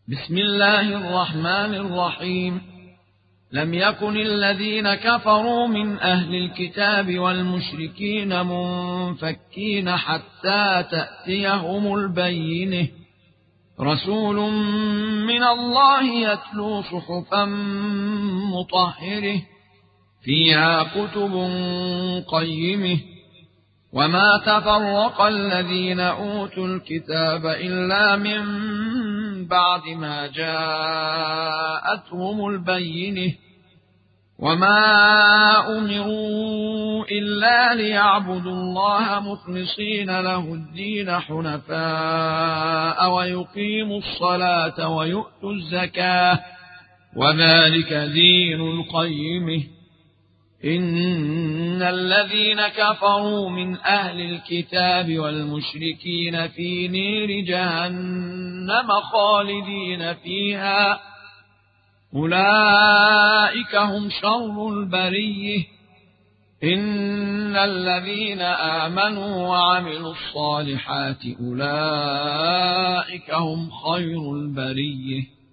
بسم الله الرحمن الرحيم. لم يكن الذين كفروا من أهل الكتاب والمشركين منفكين حتى تأتيهم البينة، رسول من الله يتلو صحفا مطهرة فيها كتب قيمة. وما تفرق الذين أوتوا الكتاب إلا من بعد ما جاءتهم البينة، وما أمروا إلا ليعبدوا الله مخلصين له الدين حنفاء ويقيموا الصلاة ويؤتوا الزكاة وذلك دين القيمة. إن الذين كفروا من أهل الكتاب والمشركين في نير جهنم خالدين فيها، أولئك هم شر البرية. إن الذين آمنوا وعملوا الصالحات أولئك هم خير البرية.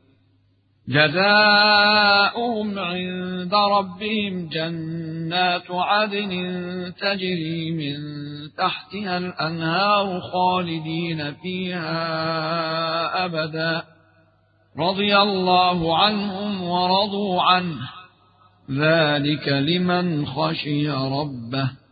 جزاؤهم عند ربهم جنات عدن تجري من تحتها الأنهار خالدين فيها أبدا، رضي الله عنهم ورضوا عنه، ذلك لمن خشي ربه.